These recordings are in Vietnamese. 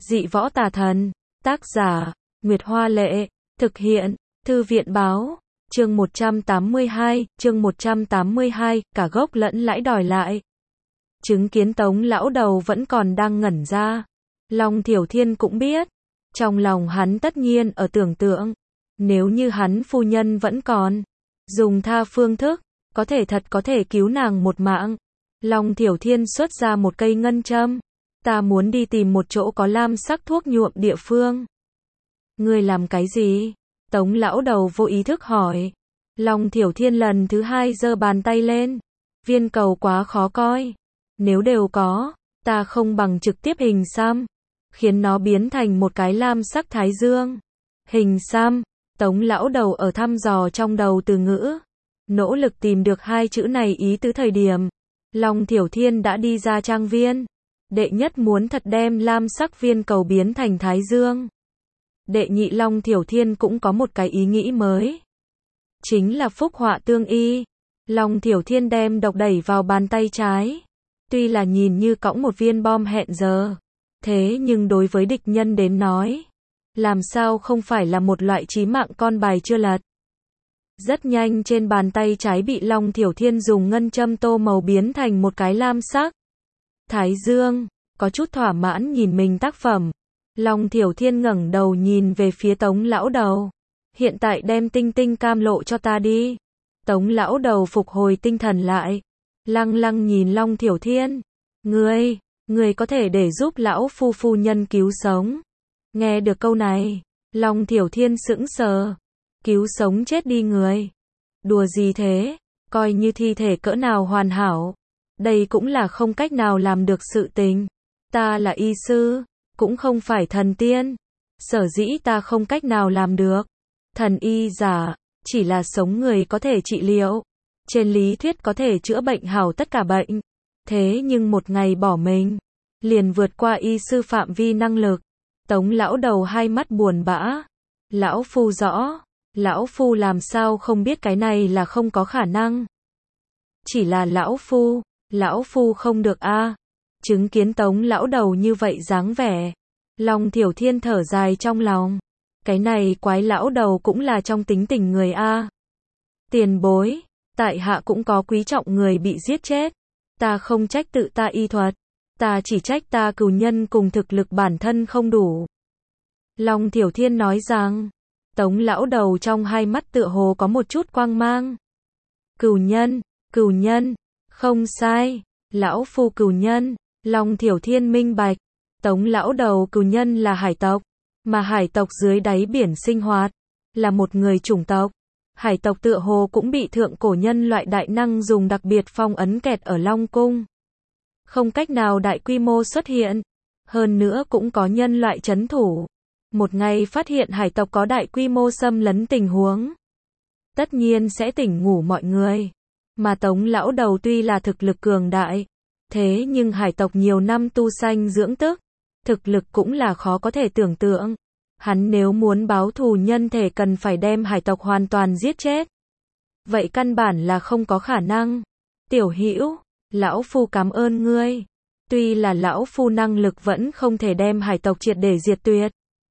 Dị võ tà thần. Tác giả, Nguyệt Hoa Lệ. Thực hiện, Thư viện Báo. Chương 182, cả gốc lẫn lãi đòi lại. Chứng kiến Tống lão đầu vẫn còn đang ngẩn ra. Long Thiểu Thiên cũng biết. Trong lòng hắn tất nhiên ở tưởng tượng. Nếu như hắn phu nhân vẫn còn. Dùng tha phương thức. Có thể cứu nàng một mạng. Long Thiểu Thiên xuất ra một cây ngân châm. Ta muốn đi tìm một chỗ có lam sắc thuốc nhuộm địa phương. Ngươi làm cái gì? Tống lão đầu vô ý thức hỏi. Long Thiểu Thiên lần thứ hai giơ bàn tay lên. Viên cầu quá khó coi. Nếu đều có, ta không bằng trực tiếp hình xăm. Khiến nó biến thành một cái lam sắc thái dương. Hình xăm. Tống lão đầu ở thăm dò trong đầu từ ngữ. Nỗ lực tìm được hai chữ này ý tứ thời điểm. Long Thiểu Thiên đã đi ra trang viên. Đệ nhất muốn thật đem lam sắc viên cầu biến thành thái dương. Đệ nhị Long Thiểu Thiên cũng có một cái ý nghĩ mới. Chính là phúc họa tương y. Long Thiểu Thiên đem độc đẩy vào bàn tay trái. Tuy là nhìn như cõng một viên bom hẹn giờ. Thế nhưng đối với địch nhân đến nói. Làm sao không phải là một loại chí mạng con bài chưa lật. Rất nhanh trên bàn tay trái bị Long Thiểu Thiên dùng ngân châm tô màu biến thành một cái lam sắc. Thái dương, có chút thỏa mãn nhìn mình tác phẩm. Long Thiểu Thiên ngẩng đầu nhìn về phía Tống lão đầu. Hiện tại đem tinh tinh cam lộ cho ta đi. Tống lão đầu phục hồi tinh thần lại. Lăng lăng nhìn Long Thiểu Thiên. Ngươi có thể để giúp lão phu nhân cứu sống. Nghe được câu này, Long Thiểu Thiên sững sờ. Cứu sống chết đi người. Đùa gì thế, coi như thi thể cỡ nào hoàn hảo. Đây cũng là không cách nào làm được sự tình. Ta là y sư, cũng không phải thần tiên. Sở dĩ ta không cách nào làm được. Thần y giả, chỉ là sống người có thể trị liệu. Trên lý thuyết có thể chữa bệnh hảo tất cả bệnh. Thế nhưng một ngày bỏ mình, liền vượt qua y sư phạm vi năng lực. Tống lão đầu hai mắt buồn bã. Lão phu rõ. Lão phu làm sao không biết cái này là không có khả năng. Chỉ là lão phu không được a. Chứng kiến Tống lão đầu như vậy dáng vẻ. Long Thiểu Thiên thở dài trong lòng. Cái này quái lão đầu cũng là trong tính tình người a. Tiền bối, tại hạ cũng có quý trọng người bị giết chết. Ta không trách tự ta y thuật. Ta chỉ trách ta cừu nhân cùng thực lực bản thân không đủ. Long Thiểu Thiên nói rằng. Tống lão đầu trong hai mắt tựa hồ có một chút quang mang. Cừu nhân, không sai, lão phu cừu nhân. Long Thiểu Thiên minh bạch. Tống lão đầu cừu nhân là hải tộc, mà hải tộc dưới đáy biển sinh hoạt, là một người chủng tộc. Hải tộc tựa hồ cũng bị thượng cổ nhân loại đại năng dùng đặc biệt phong ấn kẹt ở Long Cung. Không cách nào đại quy mô xuất hiện. Hơn nữa cũng có nhân loại trấn thủ. Một ngày phát hiện hải tộc có đại quy mô xâm lấn tình huống. Tất nhiên sẽ tỉnh ngủ mọi người. Mà Tống lão đầu tuy là thực lực cường đại. Thế nhưng hải tộc nhiều năm tu sanh dưỡng tức. Thực lực cũng là khó có thể tưởng tượng. Hắn nếu muốn báo thù nhân thể cần phải đem hải tộc hoàn toàn giết chết. Vậy căn bản là không có khả năng. Tiểu hữu, lão phu cảm ơn ngươi. Tuy là lão phu năng lực vẫn không thể đem hải tộc triệt để diệt tuyệt.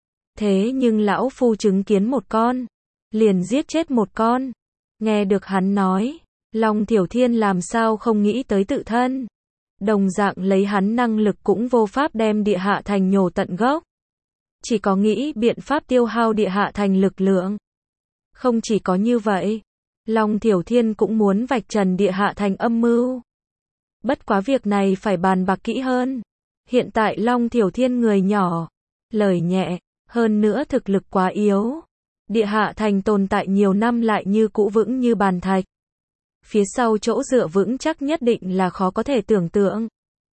Thế nhưng lão phu chứng kiến một con, liền giết chết một con. Nghe được hắn nói, Long Thiểu Thiên làm sao không nghĩ tới tự thân. Đồng dạng lấy hắn năng lực cũng vô pháp đem địa hạ thành nhổ tận gốc. Chỉ có nghĩ biện pháp tiêu hao địa hạ thành lực lượng. Không chỉ có như vậy, Long Thiểu Thiên cũng muốn vạch trần địa hạ thành âm mưu. Bất quá việc này phải bàn bạc kỹ hơn. Hiện tại Long Thiểu Thiên người nhỏ, lời nhẹ. Hơn nữa thực lực quá yếu. Địa hạ thành tồn tại nhiều năm lại như cũ vững như bàn thạch. Phía sau chỗ dựa vững chắc nhất định là khó có thể tưởng tượng.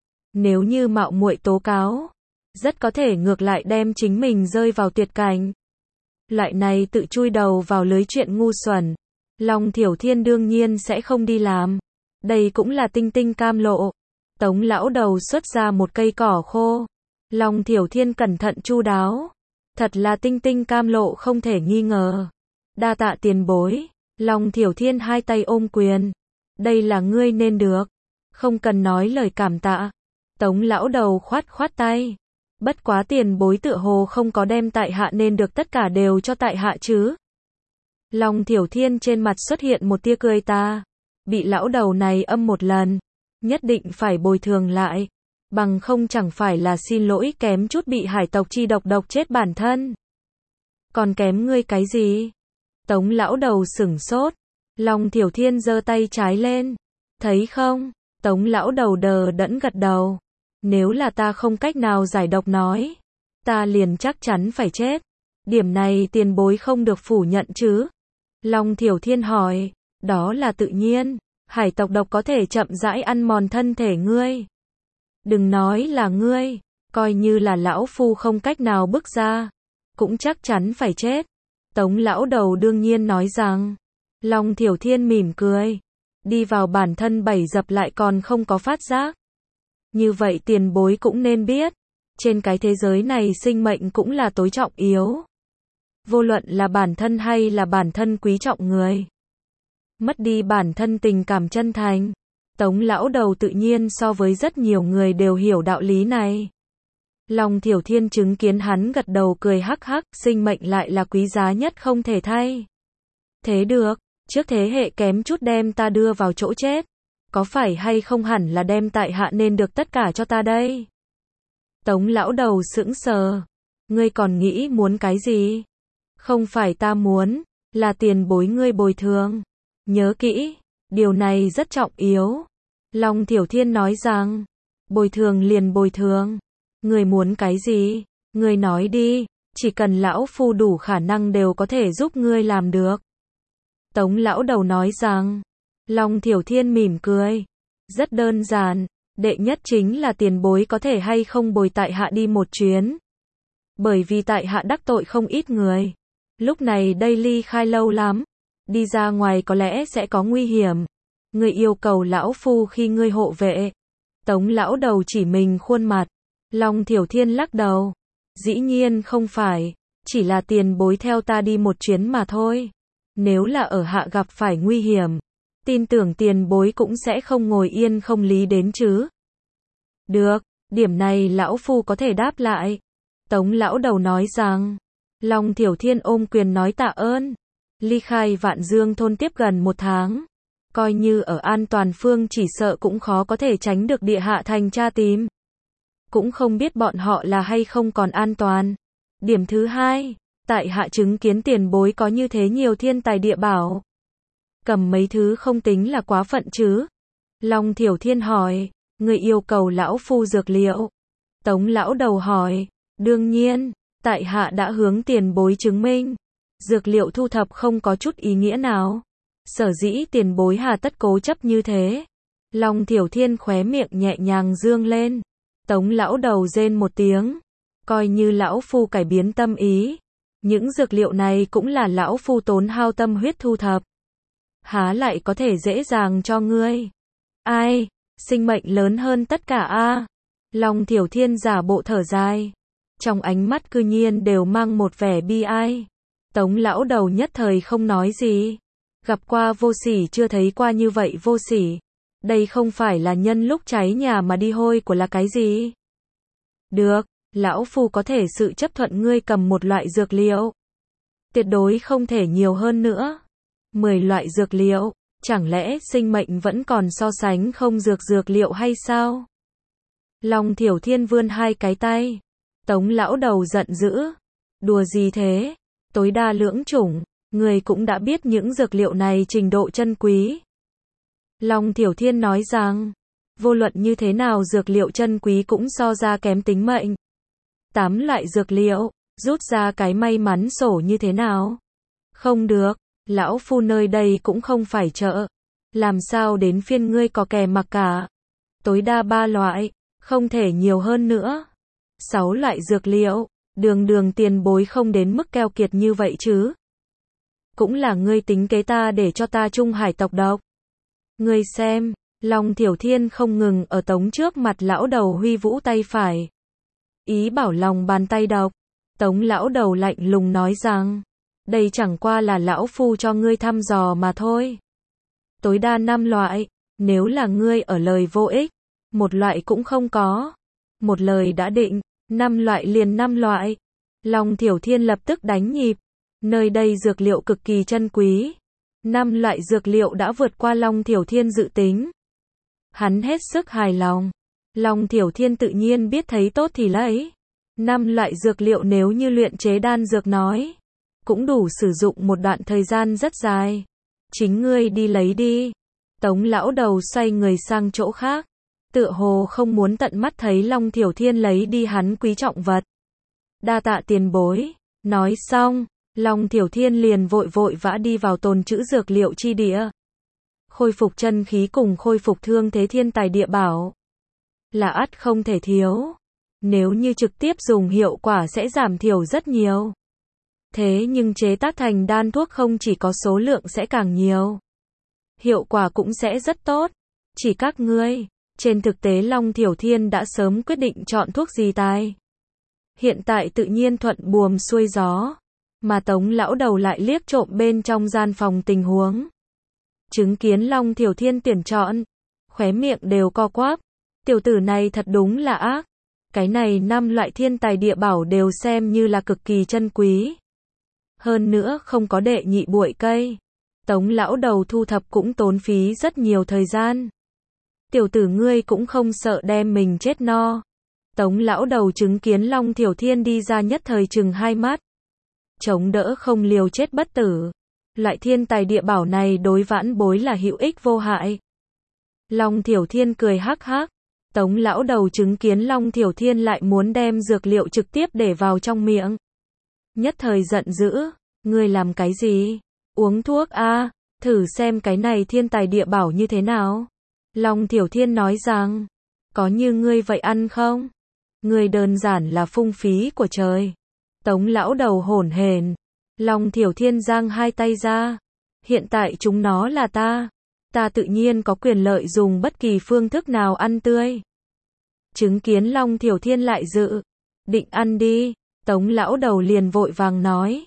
Nếu như mạo muội tố cáo, rất có thể ngược lại đem chính mình rơi vào tuyệt cảnh. Loại này tự chui đầu vào lưới chuyện ngu xuẩn. Long Thiểu Thiên đương nhiên sẽ không đi làm. Đây cũng là tinh tinh cam lộ. Tống lão đầu xuất ra một cây cỏ khô. Long Thiểu Thiên cẩn thận chu đáo. Thật là tinh tinh cam lộ không thể nghi ngờ. Đa tạ tiền bối. Long Thiểu Thiên hai tay ôm quyền. Đây là ngươi nên được. Không cần nói lời cảm tạ. Tống lão đầu khoát tay. Bất quá tiền bối tựa hồ không có đem tại hạ nên được tất cả đều cho tại hạ chứ. Long Thiểu Thiên trên mặt xuất hiện một tia cười ta. Bị lão đầu này âm một lần, nhất định phải bồi thường lại. Bằng không chẳng phải là xin lỗi kém chút bị hải tộc chi độc chết bản thân. Còn kém ngươi cái gì? Tống lão đầu sửng sốt. Long Thiểu Thiên giơ tay trái lên. Thấy không? Tống lão đầu đờ đẫn gật đầu. Nếu là ta không cách nào giải độc nói, ta liền chắc chắn phải chết. Điểm này tiền bối không được phủ nhận chứ? Long Thiểu Thiên hỏi. Đó là tự nhiên. Hải tộc độc có thể chậm rãi ăn mòn thân thể ngươi. Đừng nói là ngươi, coi như là lão phu không cách nào bước ra, cũng chắc chắn phải chết. Tống lão đầu đương nhiên nói rằng. Long Thiểu Thiên mỉm cười. Đi vào bản thân bảy dập lại còn không có phát giác. Như vậy tiền bối cũng nên biết. Trên cái thế giới này sinh mệnh cũng là tối trọng yếu. Vô luận là bản thân hay là bản thân quý trọng người. Mất đi bản thân tình cảm chân thành. Tống lão đầu tự nhiên so với rất nhiều người đều hiểu đạo lý này. Long Thiểu Thiên chứng kiến hắn gật đầu cười hắc hắc, sinh mệnh lại là quý giá nhất không thể thay. Thế được, trước thế hệ kém chút đem ta đưa vào chỗ chết. Có phải hay không hẳn là đem tại hạ nên được tất cả cho ta đây? Tống lão đầu sững sờ. Ngươi còn nghĩ muốn cái gì? Không phải ta muốn, là tiền bối ngươi bồi thường. Nhớ kỹ, điều này rất trọng yếu. Long Thiểu Thiên nói rằng, bồi thường liền bồi thường. Ngươi muốn cái gì? Ngươi nói đi, chỉ cần lão phu đủ khả năng đều có thể giúp ngươi làm được. Tống lão đầu nói rằng. Long Thiểu Thiên mỉm cười. Rất đơn giản, đệ nhất chính là tiền bối có thể hay không bồi tại hạ đi một chuyến. Bởi vì tại hạ đắc tội không ít người. Lúc này đây ly khai lâu lắm, đi ra ngoài có lẽ sẽ có nguy hiểm. Ngươi yêu cầu lão phu khi ngươi hộ vệ. Tống lão đầu chỉ mình khuôn mặt. Long Thiểu Thiên lắc đầu. Dĩ nhiên không phải, chỉ là tiền bối theo ta đi một chuyến mà thôi. Nếu là ở hạ gặp phải nguy hiểm, tin tưởng tiền bối cũng sẽ không ngồi yên không lý đến chứ. Được, điểm này lão phu có thể đáp lại. Tống lão đầu nói rằng. Long Thiểu Thiên ôm quyền nói tạ ơn. Ly khai Vạn Dương thôn tiếp gần 1 tháng. Coi như ở an toàn phương chỉ sợ cũng khó có thể tránh được địa hạ thành tra tìm. Cũng không biết bọn họ là hay không còn an toàn. Điểm thứ hai, tại hạ chứng kiến tiền bối có như thế nhiều thiên tài địa bảo. Cầm mấy thứ không tính là quá phận chứ? Long Thiểu Thiên hỏi. Người yêu cầu lão phu dược liệu. Tống lão đầu hỏi. Đương nhiên, tại hạ đã hướng tiền bối chứng minh. Dược liệu thu thập không có chút ý nghĩa nào. Sở dĩ tiền bối hà tất cố chấp như thế. Long Thiểu Thiên khóe miệng nhẹ nhàng dương lên. Tống lão đầu rên một tiếng. Coi như lão phu cải biến tâm ý. Những dược liệu này cũng là lão phu tốn hao tâm huyết thu thập. Há lại có thể dễ dàng cho ngươi. Ai, sinh mệnh lớn hơn tất cả a. Long Thiểu Thiên giả bộ thở dài. Trong ánh mắt cư nhiên đều mang một vẻ bi ai. Tống lão đầu nhất thời không nói gì. Gặp qua vô sỉ chưa thấy qua như vậy vô sỉ. Đây không phải là nhân lúc cháy nhà mà đi hôi của là cái gì? Được, lão phu có thể sự chấp thuận ngươi cầm một loại dược liệu. Tuyệt đối không thể nhiều hơn nữa. 10 loại dược liệu, chẳng lẽ sinh mệnh vẫn còn so sánh không dược liệu hay sao? Long Thiểu Thiên vươn 2 cái tay. Tống lão đầu giận dữ. Đùa gì thế? Tối đa lưỡng chủng, người cũng đã biết những dược liệu này trình độ chân quý. Long Thiểu Thiên nói rằng, vô luận như thế nào dược liệu chân quý cũng so ra kém tính mệnh. 8 loại dược liệu, rút ra cái may mắn sổ như thế nào? Không được, lão phu nơi đây cũng không phải chợ. Làm sao đến phiên ngươi có kè mặc cả? Tối đa 3 loại, không thể nhiều hơn nữa. 6 loại dược liệu, đường tiền bối không đến mức keo kiệt như vậy chứ. Cũng là ngươi tính kế ta để cho ta chung hải tộc độc. Ngươi xem, Long Thiểu Thiên không ngừng ở Tống trước mặt lão đầu huy vũ tay phải. Ý bảo lòng bàn tay độc. Tống lão đầu lạnh lùng nói rằng, đây chẳng qua là lão phu cho ngươi thăm dò mà thôi. Tối đa 5 loại, nếu là ngươi ở lời vô ích, một loại cũng không có. Một lời đã định, 5 loại liền 5 loại. Long Thiểu Thiên lập tức đánh nhịp. Nơi đây dược liệu cực kỳ chân quý. 5 loại dược liệu đã vượt qua Long Thiểu Thiên dự tính. Hắn hết sức hài lòng. Long Thiểu Thiên tự nhiên biết thấy tốt thì lấy. 5 loại dược liệu nếu như luyện chế đan dược nói, cũng đủ sử dụng một đoạn thời gian rất dài. Chính ngươi đi lấy đi. Tống lão đầu xoay người sang chỗ khác. Tựa hồ không muốn tận mắt thấy Long Thiểu Thiên lấy đi hắn quý trọng vật. Đa tạ tiền bối. Nói xong, Long Thiểu Thiên liền vội vội vã đi vào tồn trữ dược liệu chi địa. Khôi phục chân khí cùng khôi phục thương thế thiên tài địa bảo là ắt không thể thiếu. Nếu như trực tiếp dùng hiệu quả sẽ giảm thiểu rất nhiều. Thế nhưng chế tác thành đan thuốc không chỉ có số lượng sẽ càng nhiều, hiệu quả cũng sẽ rất tốt. Chỉ các ngươi, trên thực tế Long Thiểu Thiên đã sớm quyết định chọn thuốc gì tài. Hiện tại tự nhiên thuận buồm xuôi gió, mà Tống lão đầu lại liếc trộm bên trong gian phòng tình huống. Chứng kiến Long Thiểu Thiên tuyển chọn, khóe miệng đều co quắp. Tiểu tử này thật đúng là ác. Cái này 5 loại thiên tài địa bảo đều xem như là cực kỳ chân quý. Hơn nữa không có đệ nhị bụi cây. Tống lão đầu thu thập cũng tốn phí rất nhiều thời gian. Tiểu tử ngươi cũng không sợ đem mình chết no. Tống lão đầu chứng kiến Long Thiểu Thiên đi ra nhất thời chừng hai mắt. Chống đỡ không liều chết bất tử. Loại thiên tài địa bảo này đối vãn bối là hữu ích vô hại. Long Thiểu Thiên cười hắc hắc. Tống lão đầu chứng kiến Long Thiểu Thiên lại muốn đem dược liệu trực tiếp để vào trong miệng. Nhất thời giận dữ. Ngươi làm cái gì? Uống thuốc a, thử xem cái này thiên tài địa bảo như thế nào. Long Thiểu Thiên nói rằng, có như ngươi vậy ăn không? Ngươi đơn giản là phung phí của trời. Tống lão đầu hổn hển. Long Thiểu Thiên giang hai tay ra. Hiện tại chúng nó là ta. Ta tự nhiên có quyền lợi dùng bất kỳ phương thức nào ăn tươi. Chứng kiến Long Thiểu Thiên lại dự định ăn đi. Tống lão đầu liền vội vàng nói.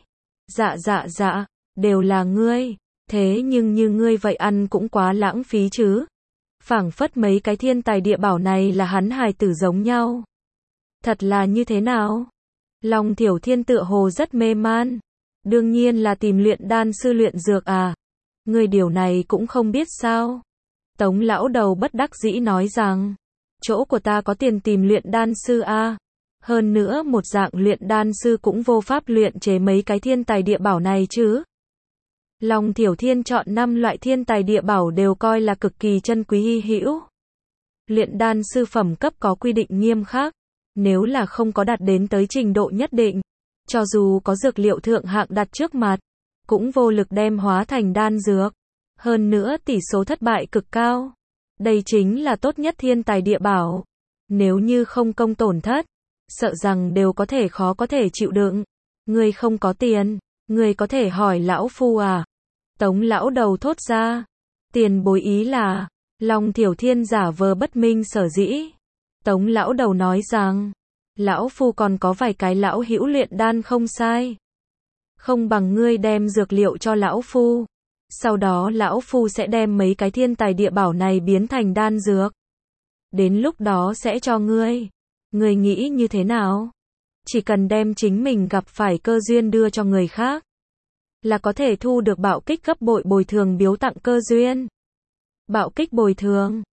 Dạ, đều là ngươi. Thế nhưng như ngươi vậy ăn cũng quá lãng phí chứ. Phảng phất mấy cái thiên tài địa bảo này là hắn hài tử giống nhau. Thật là như thế nào? Long Thiểu Thiên tựa hồ rất mê man. Đương nhiên là tìm luyện đan sư luyện dược à. Ngươi điều này cũng không biết sao? Tống lão đầu bất đắc dĩ nói rằng, chỗ của ta có tiền tìm luyện đan sư à. Hơn nữa một dạng luyện đan sư cũng vô pháp luyện chế mấy cái thiên tài địa bảo này chứ. Long Thiểu Thiên chọn 5 loại thiên tài địa bảo đều coi là cực kỳ chân quý hy hữu. Luyện đan sư phẩm cấp có quy định nghiêm khắc. Nếu là không có đạt đến tới trình độ nhất định, cho dù có dược liệu thượng hạng đặt trước mặt, cũng vô lực đem hóa thành đan dược. Hơn nữa tỷ số thất bại cực cao. Đây chính là tốt nhất thiên tài địa bảo. Nếu như không công tổn thất, sợ rằng đều có thể khó có thể chịu đựng. Ngươi không có tiền, ngươi có thể hỏi lão phu à? Tống lão đầu thốt ra. Tiền bối ý là, Long Thiểu Thiên giả vờ bất minh sở dĩ. Tống lão đầu nói rằng, lão phu còn có vài cái lão hữu luyện đan không sai. Không bằng ngươi đem dược liệu cho lão phu. Sau đó lão phu sẽ đem mấy cái thiên tài địa bảo này biến thành đan dược. Đến lúc đó sẽ cho ngươi. Ngươi nghĩ như thế nào? Chỉ cần đem chính mình gặp phải cơ duyên đưa cho người khác, là có thể thu được bạo kích gấp bội bồi thường biếu tặng cơ duyên. Bạo kích bồi thường.